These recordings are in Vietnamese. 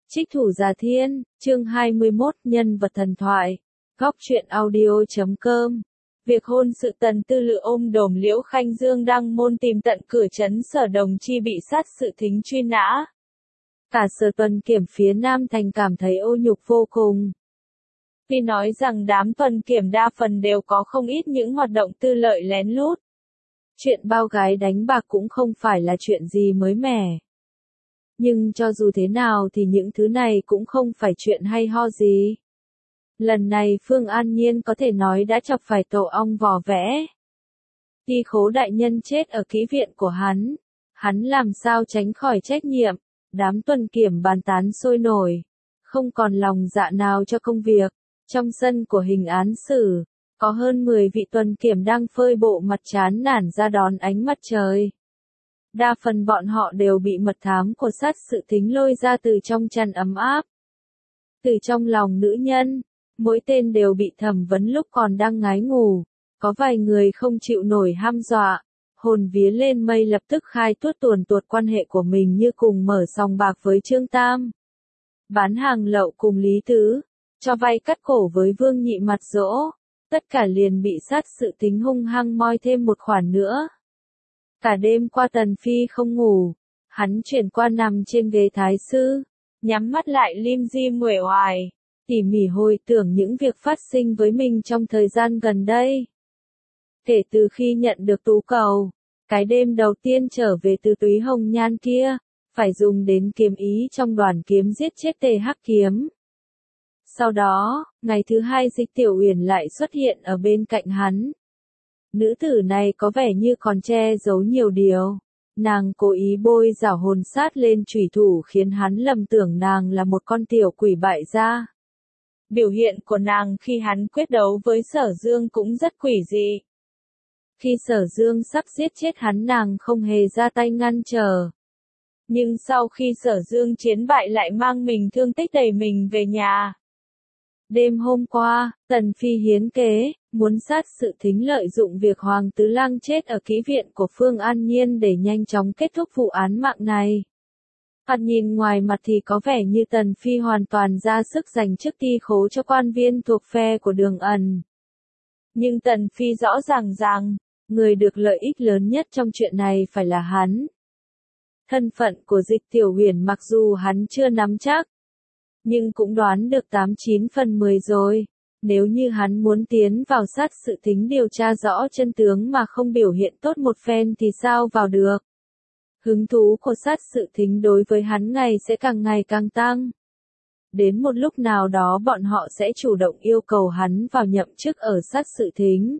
Trích thủ Già Thiên, chương 21, nhân vật thần thoại. Góc truyện audio.com. Việc hôn sự Tần Tư Lự ôm đồm Liễu Khanh Dương đăng môn tìm tận cửa trấn Sở Đồng Chi bị sát sự thính truy nã. Cả Sở Tuần Kiểm phía Nam Thành cảm thấy ô nhục vô cùng. Vì nói rằng đám tuần kiểm đa phần đều có không ít những hoạt động tư lợi lén lút. Chuyện bao gái đánh bạc cũng không phải là chuyện gì mới mẻ. Nhưng cho dù thế nào thì những thứ này cũng không phải chuyện hay ho gì. Lần này Phương An Nhiên có thể nói đã chọc phải tổ ong vò vẽ. Ty Khố đại nhân chết ở kỹ viện của hắn làm sao tránh khỏi trách nhiệm, đám tuần kiểm bàn tán sôi nổi, không còn lòng dạ nào cho công việc. Trong sân của hình án xử, có hơn 10 vị tuần kiểm đang phơi bộ mặt chán nản ra đón ánh mặt trời. Đa phần bọn họ đều bị mật thám của sát sự thính lôi ra từ trong chăn ấm áp. Từ trong lòng nữ nhân, mỗi tên đều bị thẩm vấn lúc còn đang ngái ngủ. Có vài người không chịu nổi ham dọa, hồn vía lên mây lập tức khai tuồn tuột quan hệ của mình như cùng mở sòng bạc với Trương Tam. Bán hàng lậu cùng Lý Tứ, cho vay cắt cổ với Vương Nhị Mặt Dỗ, tất cả liền bị sát sự thính hung hăng moi thêm một khoản nữa. Cả đêm qua Tần Phi không ngủ, hắn chuyển qua nằm trên ghế thái sư, nhắm mắt lại lim dim uể oải, tỉ mỉ hồi tưởng những việc phát sinh với mình trong thời gian gần đây. Kể từ khi nhận được tú cầu, cái đêm đầu tiên trở về từ Túy Hồng Nhan kia, phải dùng đến kiếm ý trong đoàn kiếm giết chết Tề Hắc Kiếm. Sau đó, ngày thứ hai Dịch Tiểu Uyển lại xuất hiện ở bên cạnh hắn. Nữ tử này có vẻ như còn che giấu nhiều điều. Nàng cố ý bôi rảo hồn sát lên chủy thủ khiến hắn lầm tưởng nàng là một con tiểu quỷ bại gia. Biểu hiện của nàng khi hắn quyết đấu với Sở Dương cũng rất quỷ dị. Khi Sở Dương sắp giết chết hắn nàng không hề ra tay ngăn trở. Nhưng sau khi Sở Dương chiến bại lại mang mình thương tích đẩy mình về nhà. Đêm hôm qua, Tần Phi hiến kế, muốn sát sự thính lợi dụng việc Hoàng Tứ Lang chết ở kỹ viện của Phương An Nhiên để nhanh chóng kết thúc vụ án mạng này. Thoạt nhìn ngoài mặt thì có vẻ như Tần Phi hoàn toàn ra sức giành chức Ty Khố cho quan viên thuộc phe của Đường Ẩn. Nhưng Tần Phi rõ ràng rằng, người được lợi ích lớn nhất trong chuyện này phải là hắn. Thân phận của Dịch Tiểu Uyển mặc dù hắn chưa nắm chắc, nhưng cũng đoán được 89 phần 10 rồi. Nếu như hắn muốn tiến vào sát sự thính điều tra rõ chân tướng mà không biểu hiện tốt một phen thì sao vào được. Hứng thú của sát sự thính đối với hắn sẽ ngày càng tăng. Đến một lúc nào đó bọn họ sẽ chủ động yêu cầu hắn vào nhậm chức ở sát sự thính.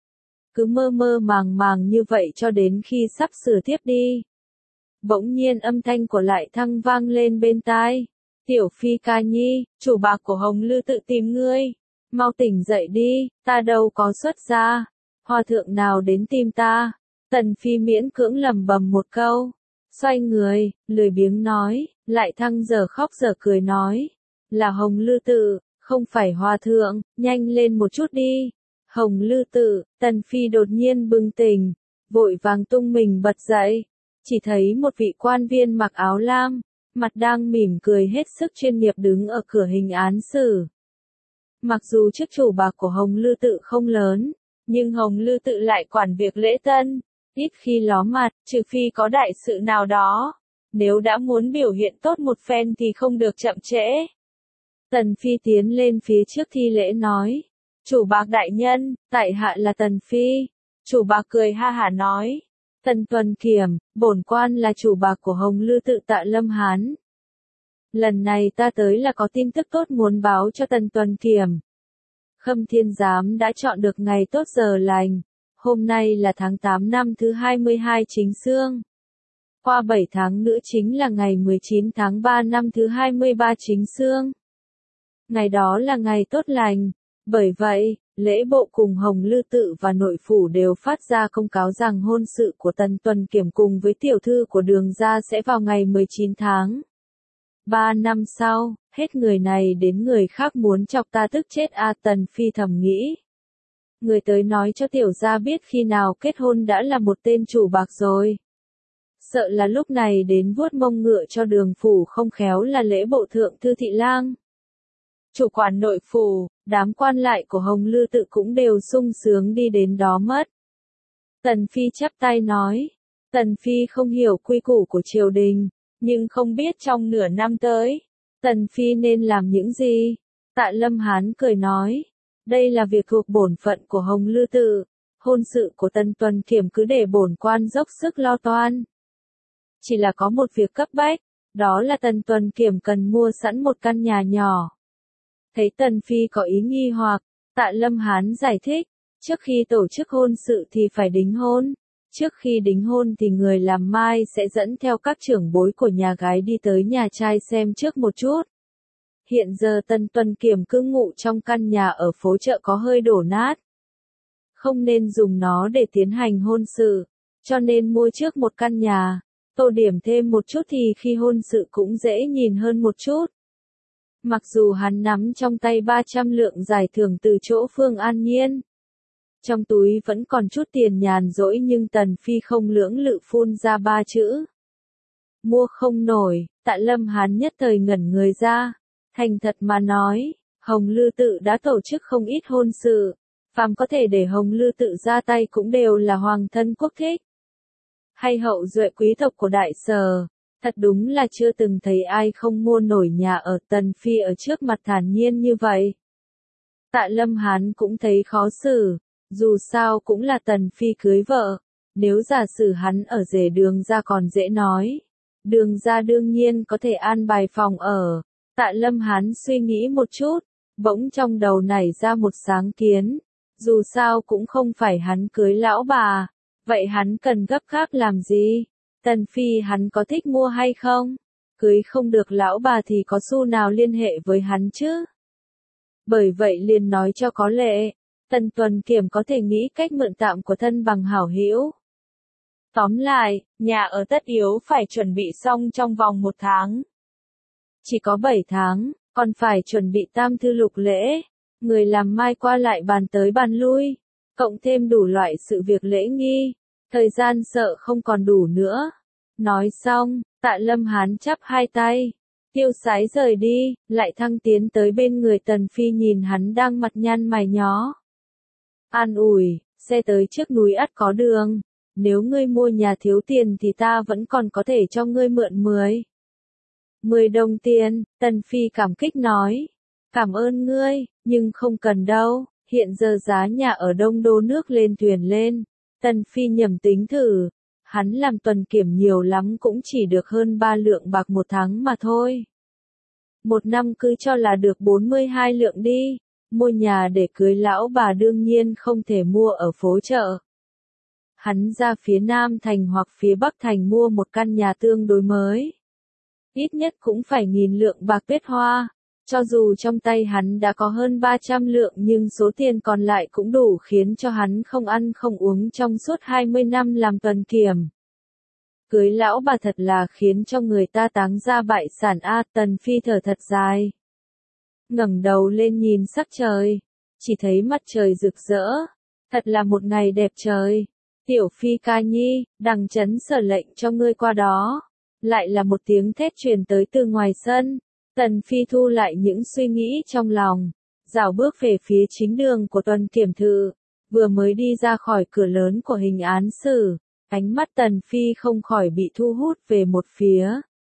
Cứ mơ mơ màng như vậy cho đến khi sắp sửa tiếp đi. Bỗng nhiên âm thanh của Lại Thăng vang lên bên tai. Tiểu Phi ca nhi, chủ bạc của Hồng Lư tự tìm ngươi. Mau tỉnh dậy đi, ta đâu có xuất gia. Hòa thượng nào đến tìm ta? Tần Phi miễn cưỡng lẩm bẩm một câu. Xoay người, lười biếng nói, Lại Thăng giờ khóc giờ cười nói. Là Hồng Lư tự, không phải hòa thượng, nhanh lên một chút đi. Hồng Lư tự, Tần Phi đột nhiên bừng tỉnh, vội vàng tung mình bật dậy. Chỉ thấy một vị quan viên mặc áo lam, mặt đang mỉm cười hết sức chuyên nghiệp đứng ở cửa hình án xử. Mặc dù chức chủ bạc của Hồng Lư tự không lớn, nhưng Hồng Lư tự lại quản việc lễ tân, ít khi ló mặt, trừ phi có đại sự nào đó. Nếu đã muốn biểu hiện tốt một phen thì không được chậm trễ. Tần Phi tiến lên phía trước thi lễ nói, chủ bạc đại nhân, tại hạ là Tần Phi. Chủ bạc cười ha hả nói, Tần Tuần Kiểm, bổn quan là chủ bạc của Hồng Lư tự Tạ Lâm Hán. Lần này ta tới là có tin tức tốt muốn báo cho Tần Tuần Kiểm. Khâm Thiên Giám đã chọn được ngày tốt giờ lành. Hôm nay là tháng 8 năm thứ 22 Chính Xương. Qua 7 tháng nữa chính là ngày 19 tháng 3 năm thứ 23 Chính Xương. Ngày đó là ngày tốt lành. Bởi vậy, lễ bộ cùng Hồng Lư tự và nội phủ đều phát ra công cáo rằng hôn sự của Tần Tuần Kiểm cùng với tiểu thư của Đường gia sẽ vào ngày 19 tháng. 3 năm sau, hết người này đến người khác muốn chọc ta tức chết Tần Phi thầm nghĩ. Người tới nói cho tiểu gia biết khi nào kết hôn đã là một tên chủ bạc rồi. Sợ là lúc này đến vuốt mông ngựa cho Đường phủ không khéo là lễ bộ thượng thư thị lang. Chủ quản nội phủ, đám quan lại của Hồng Lư Tự cũng đều sung sướng đi đến đó mất. Tần Phi chắp tay nói, Tần Phi không hiểu quy củ của triều đình, nhưng không biết trong nửa năm tới, Tần Phi nên làm những gì. Tạ Lâm Hán cười nói, đây là việc thuộc bổn phận của Hồng Lư Tự, hôn sự của Tần Tuần Kiểm cứ để bổn quan dốc sức lo toan. Chỉ là có một việc cấp bách, đó là Tần Tuần Kiểm cần mua sẵn một căn nhà nhỏ. Thấy Tần Phi có ý nghi hoặc, Tạ Lâm Hán giải thích, trước khi tổ chức hôn sự thì phải đính hôn. Trước khi đính hôn thì người làm mai sẽ dẫn theo các trưởng bối của nhà gái đi tới nhà trai xem trước một chút. Hiện giờ Tần Tuần Kiểm cứ ngụ trong căn nhà ở phố chợ có hơi đổ nát. Không nên dùng nó để tiến hành hôn sự, cho nên mua trước một căn nhà, tô điểm thêm một chút thì khi hôn sự cũng dễ nhìn hơn một chút. Mặc dù hắn nắm trong tay 300 lượng giải thưởng từ chỗ Phương An Nhiên. Trong túi vẫn còn chút tiền nhàn rỗi nhưng Tần Phi không lưỡng lự phun ra 3 chữ. Mua không nổi, Tạ Lâm Hán nhất thời ngẩn người ra. Thành thật mà nói, Hồng Lư Tự đã tổ chức không ít hôn sự. Phàm có thể để Hồng Lư Tự ra tay cũng đều là hoàng thân quốc thích. Hay hậu duệ quý tộc của Đại Sở. Thật đúng là chưa từng thấy ai không mua nổi nhà ở. Tần Phi ở trước mặt thản nhiên như vậy. Tạ Lâm Hán cũng thấy khó xử. Dù sao cũng là Tần Phi cưới vợ, nếu giả sử hắn ở rể Đường gia còn dễ nói. Đường gia đương nhiên có thể an bài phòng ở. Tạ Lâm Hán suy nghĩ một chút, bỗng trong đầu nảy ra một sáng kiến. Dù sao cũng không phải hắn cưới lão bà, vậy hắn cần gấp gáp làm gì? Tần Phi hắn có thích mua hay không? Cưới không được lão bà thì có xu nào liên hệ với hắn chứ? Bởi vậy liền nói cho có lệ. Tần Tuần Kiểm có thể nghĩ cách mượn tạm của thân bằng hảo hữu. Tóm lại, nhà ở tất yếu phải chuẩn bị xong trong vòng 1 tháng. Chỉ có 7 tháng, còn phải chuẩn bị tam thư lục lễ. Người làm mai qua lại bàn tới bàn lui. Cộng thêm đủ loại sự việc lễ nghi. Thời gian sợ không còn đủ nữa. Nói xong, Tạ Lâm Hán chắp hai tay. Tiêu sái rời đi, lại thăng tiến tới bên người Tần Phi nhìn hắn đang mặt nhăn mày nhó. An ủi, xe tới trước núi ắt có đường, nếu ngươi mua nhà thiếu tiền thì ta vẫn còn có thể cho ngươi mượn 10 đồng tiền, Tần Phi cảm kích nói. Cảm ơn ngươi, nhưng không cần đâu, hiện giờ giá nhà ở Đông Đô nước lên thuyền lên. Tần Phi nhẩm tính thử, hắn làm Tuần Kiểm nhiều lắm cũng chỉ được hơn 3 lượng bạc 1 tháng mà thôi. 1 năm cứ cho là được 42 lượng đi. Mua nhà để cưới lão bà đương nhiên không thể mua ở phố chợ. Hắn ra phía Nam Thành hoặc phía Bắc Thành mua một căn nhà tương đối mới. Ít nhất cũng phải 1.000 lượng bạc bết hoa. Cho dù trong tay hắn đã có hơn 300 lượng nhưng số tiền còn lại cũng đủ khiến cho hắn không ăn không uống trong suốt 20 năm làm Tuần Kiểm. Cưới lão bà thật là khiến cho người ta táng ra bại sản a. Tần Phi thở thật dài. Ngẩng đầu lên nhìn sắc trời, chỉ thấy mặt trời rực rỡ, thật là một ngày đẹp trời. Tiểu Phi ca nhi, đằng trấn Sở lệnh cho ngươi qua đó. Lại là một tiếng thét truyền tới từ ngoài sân. Tần Phi thu lại những suy nghĩ trong lòng, rảo bước về phía chính đường của Tuần Kiểm thự. Vừa mới đi ra khỏi cửa lớn của hình án xử, ánh mắt Tần Phi không khỏi bị thu hút về một phía.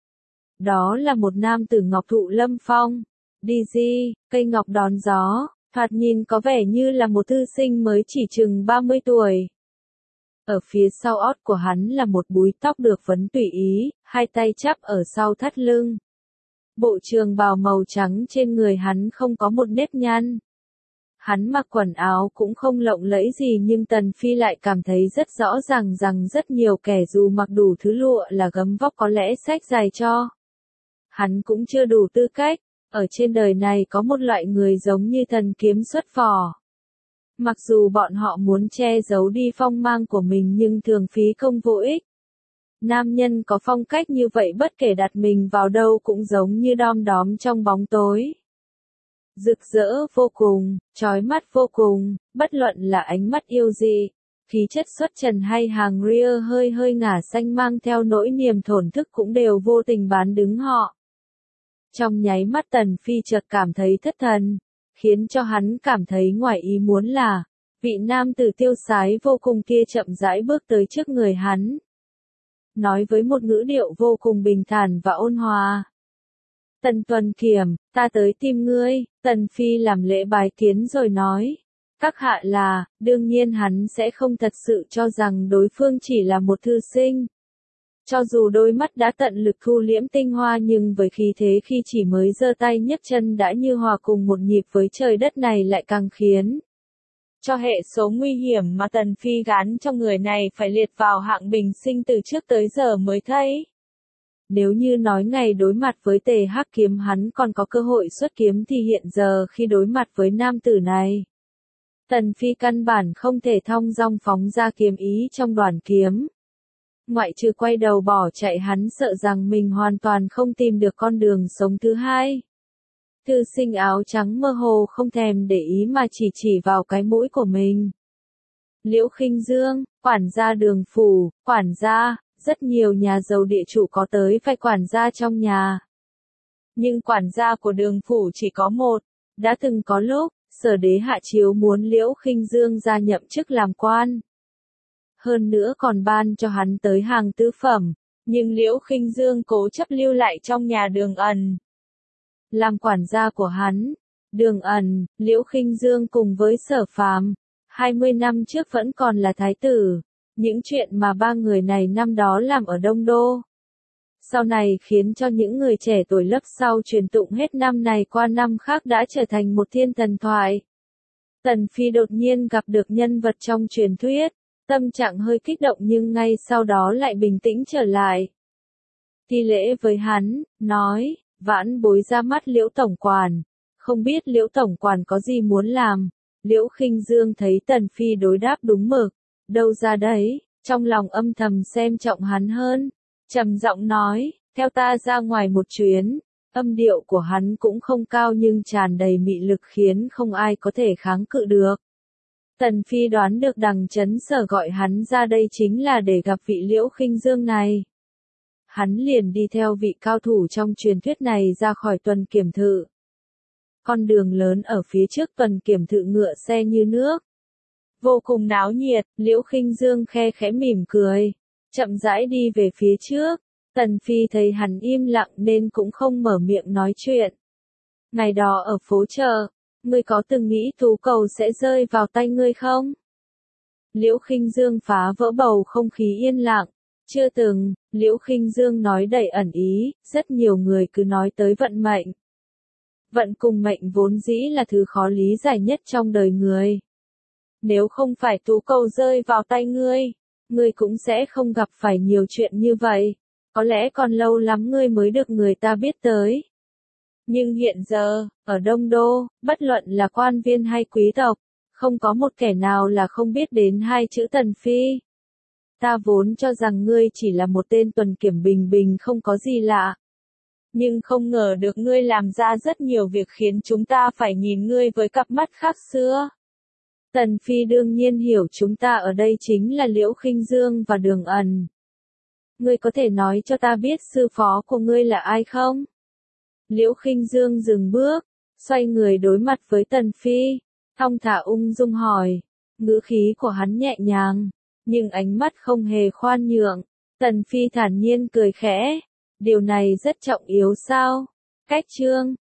Đó là một nam tử ngọc thụ lâm phong. Đi di, cây ngọc đón gió, thoạt nhìn có vẻ như là một thư sinh mới chỉ chừng 30 tuổi. Ở phía sau ót của hắn là một búi tóc được vấn tùy ý, hai tay chắp ở sau thắt lưng. Bộ trường bào màu trắng trên người hắn không có một nếp nhăn. Hắn mặc quần áo cũng không lộng lẫy gì nhưng Tần Phi lại cảm thấy rất rõ ràng rằng rất nhiều kẻ dù mặc đủ thứ lụa là gấm vóc có lẽ xách dài cho. Hắn cũng chưa đủ tư cách. Ở trên đời này có một loại người giống như thần kiếm xuất phò. Mặc dù bọn họ muốn che giấu đi phong mang của mình nhưng thường phí công vô ích. Nam nhân có phong cách như vậy bất kể đặt mình vào đâu cũng giống như đom đóm trong bóng tối. Rực rỡ vô cùng, chói mắt vô cùng, bất luận là ánh mắt yêu dị, khí chất xuất trần hay hàng ria hơi hơi ngả xanh mang theo nỗi niềm thổn thức cũng đều vô tình bán đứng họ. Trong nháy mắt Tần Phi chợt cảm thấy thất thần, khiến cho hắn cảm thấy ngoài ý muốn là, vị nam tử tiêu sái vô cùng kia chậm rãi bước tới trước người hắn. Nói với một ngữ điệu vô cùng bình thản và ôn hòa. Tần Tuần Kiểm, ta tới tìm ngươi. Tần Phi làm lễ bái kiến rồi nói. Các hạ là, đương nhiên hắn sẽ không thật sự cho rằng đối phương chỉ là một thư sinh. Cho dù đôi mắt đã tận lực thu liễm tinh hoa nhưng với khí thế khi chỉ mới giơ tay nhấc chân đã như hòa cùng một nhịp với trời đất này lại càng khiến cho hệ số nguy hiểm mà Tần Phi gán trong người này phải liệt vào hạng bình sinh từ trước tới giờ mới thấy. Nếu như nói ngày đối mặt với Tề Hắc Kiếm hắn còn có cơ hội xuất kiếm thì hiện giờ khi đối mặt với nam tử này, Tần Phi căn bản không thể thong dong phóng ra kiếm ý trong đoàn kiếm. Ngoại trừ quay đầu bỏ chạy hắn sợ rằng mình hoàn toàn không tìm được con đường sống thứ hai. Thư sinh áo trắng mơ hồ không thèm để ý mà chỉ vào cái mũi của mình. Liễu Khinh Dương, quản gia Đường phủ, quản gia, rất nhiều nhà giàu địa chủ có tới phải quản gia trong nhà. Nhưng quản gia của Đường phủ chỉ có một, đã từng có lúc, Sở Đế hạ chiếu muốn Liễu Khinh Dương gia nhậm chức làm quan. Hơn nữa còn ban cho hắn tới hàng tứ phẩm, nhưng Liễu Khinh Dương cố chấp lưu lại trong nhà Đường Ẩn. Làm quản gia của hắn, Đường Ẩn, Liễu Khinh Dương cùng với Sở Phàm, 20 năm trước vẫn còn là thái tử, những chuyện mà ba người này năm đó làm ở Đông Đô. Sau này khiến cho những người trẻ tuổi lớp sau truyền tụng hết năm này qua năm khác đã trở thành một thiên thần thoại. Tần Phi đột nhiên gặp được nhân vật trong truyền thuyết, tâm trạng hơi kích động nhưng ngay sau đó lại bình tĩnh trở lại. Thi lễ với hắn, nói, vãn bối ra mắt Liễu Tổng Quản, không biết Liễu Tổng Quản có gì muốn làm. Liễu Khinh Dương thấy Tần Phi đối đáp đúng mực, đâu ra đấy, trong lòng âm thầm xem trọng hắn hơn, trầm giọng nói, theo ta ra ngoài một chuyến. Âm điệu của hắn cũng không cao nhưng tràn đầy mị lực khiến không ai có thể kháng cự được. Tần Phi đoán được Đằng Chấn Sở gọi hắn ra đây chính là để gặp vị Liễu Khinh Dương này. Hắn liền đi theo vị cao thủ trong truyền thuyết này ra khỏi tuần kiểm thự. Con đường lớn ở phía trước tuần kiểm thự ngựa xe như nước. Vô cùng náo nhiệt, Liễu Khinh Dương khe khẽ mỉm cười, chậm rãi đi về phía trước. Tần Phi thấy hắn im lặng nên cũng không mở miệng nói chuyện. Ngày đó ở phố chợ, ngươi có từng nghĩ tú cầu sẽ rơi vào tay ngươi không? Liễu Khinh Dương phá vỡ bầu không khí yên lặng. Chưa từng, Liễu Khinh Dương nói đầy ẩn ý, rất nhiều người cứ nói tới vận mệnh. Vận cùng mệnh vốn dĩ là thứ khó lý giải nhất trong đời người. Nếu không phải tú cầu rơi vào tay ngươi, ngươi cũng sẽ không gặp phải nhiều chuyện như vậy. Có lẽ còn lâu lắm ngươi mới được người ta biết tới. Nhưng hiện giờ, ở Đông Đô, bất luận là quan viên hay quý tộc, không có một kẻ nào là không biết đến hai chữ Tần Phi. Ta vốn cho rằng ngươi chỉ là một tên tuần kiểm bình bình không có gì lạ. Nhưng không ngờ được ngươi làm ra rất nhiều việc khiến chúng ta phải nhìn ngươi với cặp mắt khác xưa. Tần Phi đương nhiên hiểu chúng ta ở đây chính là Liễu Khinh Dương và Đường Ẩn. Ngươi có thể nói cho ta biết sư phó của ngươi là ai không? Liễu Khinh Dương dừng bước, xoay người đối mặt với Tần Phi, thong thả ung dung hỏi, ngữ khí của hắn nhẹ nhàng, nhưng ánh mắt không hề khoan nhượng. Tần Phi thản nhiên cười khẽ, điều này rất trọng yếu sao? Cách chương